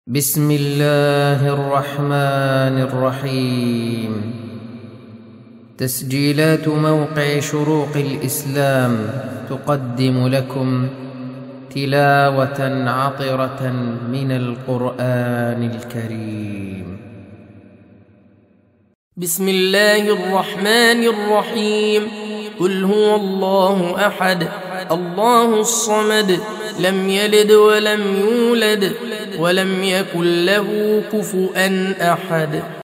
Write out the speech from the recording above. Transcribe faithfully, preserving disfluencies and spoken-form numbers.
بسم الله الرحمن الرحيم. تسجيلات موقع شروق الإسلام تقدم لكم تلاوة عطرة من القرآن الكريم. بسم الله الرحمن الرحيم. قل هو الله أحد الله الصمد لم يلد ولم يولد ولم يكن له كفؤا أحد.